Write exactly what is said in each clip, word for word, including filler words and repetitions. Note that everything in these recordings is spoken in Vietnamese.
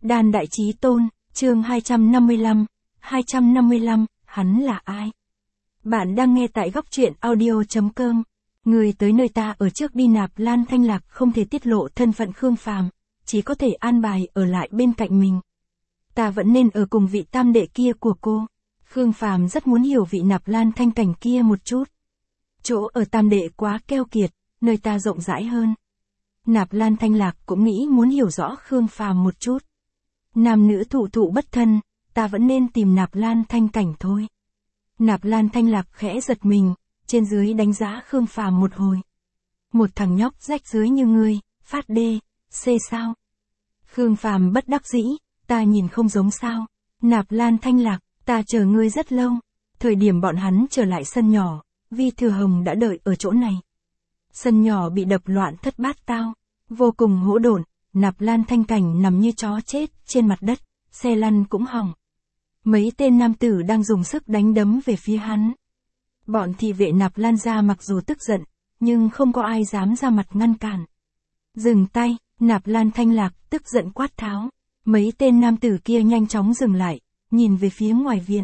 Đan Đại Chí Tôn, chương hai trăm năm mươi lăm, hai trăm năm mươi lăm, hắn là ai? Bạn đang nghe tại góc truyện audio.com. Người tới nơi ta ở trước đi Nạp Lan Thanh Lạc không thể tiết lộ thân phận Khương Phàm, chỉ có thể an bài ở lại bên cạnh mình. Ta vẫn nên ở cùng vị tam đệ kia của cô. Khương Phàm rất muốn hiểu vị Nạp Lan Thanh Cảnh kia một chút. Chỗ ở tam đệ quá keo kiệt, nơi ta rộng rãi hơn. Nạp Lan Thanh Lạc cũng nghĩ muốn hiểu rõ Khương Phàm một chút. Nam nữ thụ thụ bất thân, ta vẫn nên tìm Nạp Lan Thanh Cảnh thôi. Nạp Lan Thanh Lạc khẽ giật mình, trên dưới đánh giá Khương Phàm một hồi. Một thằng nhóc rách rưới như ngươi, phát đê, xê sao? Khương Phàm bất đắc dĩ, ta nhìn không giống sao? Nạp Lan Thanh Lạc, ta chờ ngươi rất lâu. Thời điểm bọn hắn trở lại sân nhỏ, Vi Thừa Hồng đã đợi ở chỗ này. Sân nhỏ bị đập loạn thất bát tao, vô cùng hỗn độn. Nạp Lan Thanh Cảnh nằm như chó chết trên mặt đất, xe lăn cũng hỏng. Mấy tên nam tử đang dùng sức đánh đấm về phía hắn. Bọn thị vệ Nạp Lan gia mặc dù tức giận, nhưng không có ai dám ra mặt ngăn cản. Dừng tay, Nạp Lan Thanh Lạc tức giận quát tháo. Mấy tên nam tử kia nhanh chóng dừng lại, nhìn về phía ngoài viện.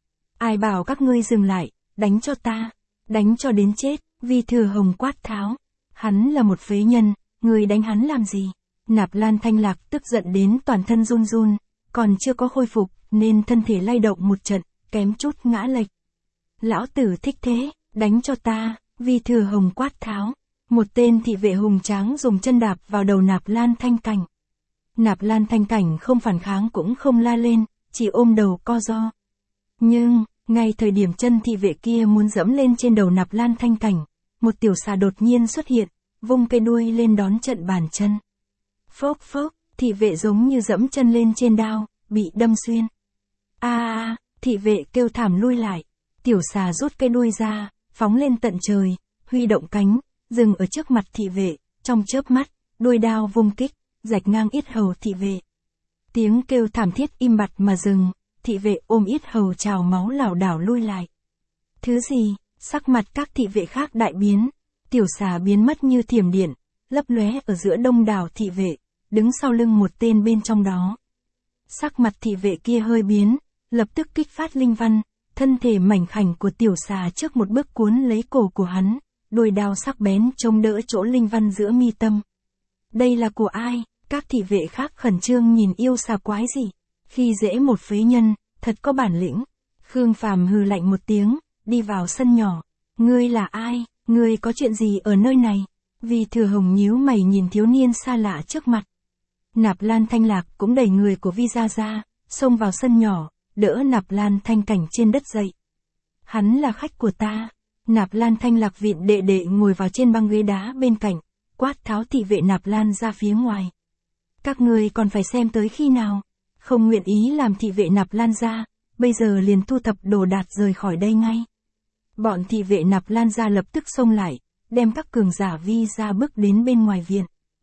Ai bảo các ngươi dừng lại, đánh cho ta, đánh cho đến chết, Vi Thừa Hồng quát tháo. Hắn là một phế nhân, ngươi đánh hắn làm gì? Nạp Lan Thanh Lạc tức giận đến toàn thân run run, còn chưa có khôi phục, nên thân thể lay động một trận, kém chút ngã lệch. Lão tử thích thế, đánh cho ta, Vi Thừa Hồng quát tháo. Một tên thị vệ hùng tráng dùng chân đạp vào đầu Nạp Lan Thanh Cảnh. Nạp Lan Thanh Cảnh không phản kháng cũng không la lên, chỉ ôm đầu co ro. Nhưng, ngay thời điểm chân thị vệ kia muốn dẫm lên trên đầu Nạp Lan Thanh Cảnh, một tiểu xà đột nhiên xuất hiện, vung cây đuôi lên đón trận bàn chân. Phốc phốc, thị vệ giống như dẫm chân lên trên đao, bị đâm xuyên. A a, thị vệ kêu thảm lui lại. Tiểu xà rút cây đuôi ra, phóng lên tận trời, huy động cánh, dừng ở trước mặt thị vệ, trong chớp mắt, đuôi đao vung kích, rạch ngang yết hầu thị vệ. Tiếng kêu thảm thiết im bặt mà dừng, thị vệ ôm yết hầu trào máu lảo đảo lui lại. Thứ gì? Sắc mặt các thị vệ khác đại biến, tiểu xà biến mất như thiểm điện, lấp lóe ở giữa đông đảo thị vệ, đứng sau lưng một tên bên trong đó. Sắc mặt thị vệ kia hơi biến, lập tức kích phát linh văn, thân thể mảnh khảnh của tiểu xà trước một bước cuốn lấy cổ của hắn, đuôi đao sắc bén chống đỡ chỗ linh văn giữa mi tâm. Đây là của ai? Các thị vệ khác khẩn trương nhìn yêu xà quái gì? Khi dễ một phế nhân, thật có bản lĩnh. Khương Phàm hừ lạnh một tiếng, đi vào sân nhỏ. Ngươi là ai? Ngươi có chuyện gì ở nơi này? Vi Thừa Hồng nhíu mày nhìn thiếu niên xa lạ trước mặt. Nạp Lan Thanh Lạc cũng đẩy người của Vi ra ra, xông vào sân nhỏ, đỡ Nạp Lan Thanh Cảnh trên đất dậy. Hắn là khách của ta. Nạp Lan Thanh Lạc vịn đệ đệ ngồi vào trên băng ghế đá bên cạnh, quát tháo thị vệ Nạp Lan ra phía ngoài. Các ngươi còn phải xem tới khi nào? Không nguyện ý làm thị vệ Nạp Lan ra, bây giờ liền thu thập đồ đạc rời khỏi đây ngay. Bọn thị vệ Nạp Lan ra lập tức xông lại, đem các cường giả Vi ra bước đến bên ngoài viện.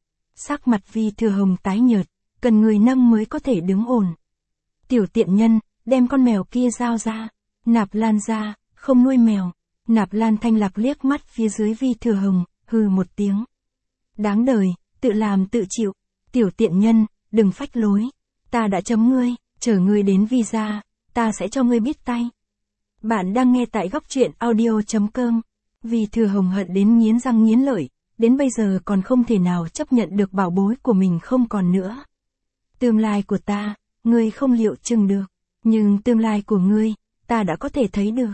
Sắc mặt Vi Thừa Hồng tái nhợt, cần người nâng mới có thể đứng ổn. Tiểu tiện nhân, đem con mèo kia giao ra. Nạp Lan ra, không nuôi mèo. Nạp Lan Thanh Lạc liếc mắt phía dưới Vi Thừa Hồng, hừ một tiếng. Đáng đời, tự làm tự chịu. Tiểu tiện nhân, đừng phách lối. Ta đã chấm ngươi, chờ ngươi đến Vi ra, ta sẽ cho ngươi biết tay. Bạn đang nghe tại góc truyện audio.com. Vi Thừa Hồng hận đến nghiến răng nghiến lợi, đến bây giờ còn không thể nào chấp nhận được bảo bối của mình không còn nữa. Tương lai của ta, ngươi không liệu chừng được, nhưng tương lai của ngươi, ta đã có thể thấy được.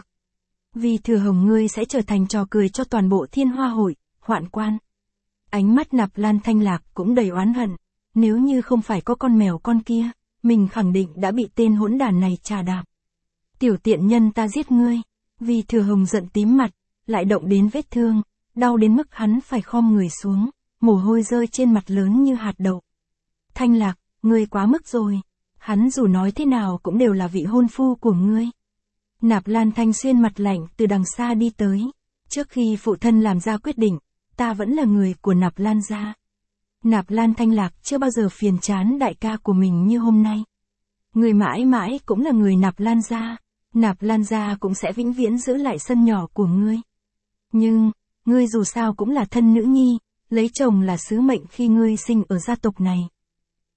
Vi Thừa Hồng ngươi sẽ trở thành trò cười cho toàn bộ Thiên Hoa hội, hoạn quan. Ánh mắt Nạp Lan Thanh Lạc cũng đầy oán hận, nếu như không phải có con mèo con kia, mình khẳng định đã bị tên hỗn đản này trà đạp. Tiểu tiện nhân ta giết ngươi. Vi Thừa Hồng giận tím mặt, lại động đến vết thương, đau đến mức hắn phải khom người xuống, mồ hôi rơi trên mặt lớn như hạt đậu. Thanh Lạc, ngươi quá mức rồi. Hắn dù nói thế nào cũng đều là vị hôn phu của ngươi. Nạp Lan Thanh Xuyên mặt lạnh từ đằng xa đi tới. Trước khi phụ thân làm ra quyết định, ta vẫn là người của Nạp Lan gia. Nạp Lan Thanh Lạc chưa bao giờ phiền chán đại ca của mình như hôm nay. Người mãi mãi cũng là người Nạp Lan gia. Nạp Lan gia cũng sẽ vĩnh viễn giữ lại sân nhỏ của ngươi. Nhưng, ngươi dù sao cũng là thân nữ nhi, lấy chồng là sứ mệnh khi ngươi sinh ở gia tộc này.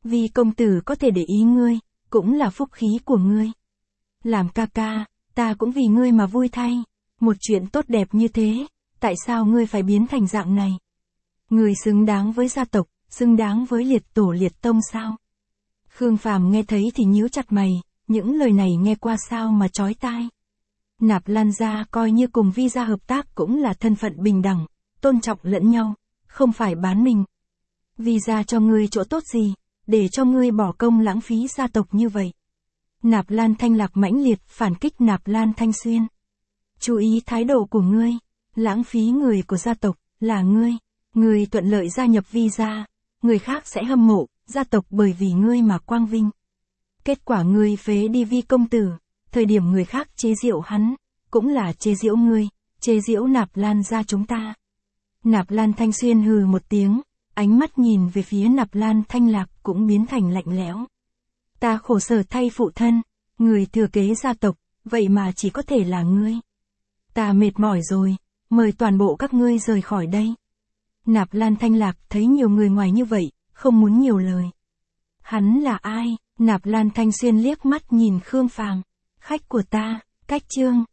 Vì công tử có thể để ý ngươi, cũng là phúc khí của ngươi. Làm ca ca, ta cũng vì ngươi mà vui thay. Một chuyện tốt đẹp như thế, tại sao ngươi phải biến thành dạng này? Ngươi xứng đáng với gia tộc, xứng đáng với liệt tổ liệt tông sao? Khương Phàm nghe thấy thì nhíu chặt mày, những lời này nghe qua sao mà chói tai. Nạp Lan gia coi như cùng Vi gia hợp tác cũng là thân phận bình đẳng, tôn trọng lẫn nhau, không phải bán mình. Vi gia cho ngươi chỗ tốt gì, để cho ngươi bỏ công lãng phí gia tộc như vậy? Nạp Lan Thanh Lạc mãnh liệt phản kích Nạp Lan Thanh Xuyên. Chú ý thái độ của ngươi, lãng phí người của gia tộc, là ngươi. Ngươi thuận lợi gia nhập Vi gia, người khác sẽ hâm mộ, gia tộc bởi vì ngươi mà quang vinh. Kết quả ngươi phế đi Vi công tử, thời điểm người khác chế giễu hắn, cũng là chế giễu ngươi, chế giễu Nạp Lan gia chúng ta. Nạp Lan Thanh Xuyên hừ một tiếng, ánh mắt nhìn về phía Nạp Lan Thanh Lạc cũng biến thành lạnh lẽo. Ta khổ sở thay phụ thân, người thừa kế gia tộc, vậy mà chỉ có thể là ngươi. Ta mệt mỏi rồi, mời toàn bộ các ngươi rời khỏi đây. Nạp Lan Thanh Lạc thấy nhiều người ngoài như vậy, không muốn nhiều lời. Hắn là ai? Nạp Lan Thanh Xuyên liếc mắt nhìn Khương Phàm. Khách của ta, Cách Chương.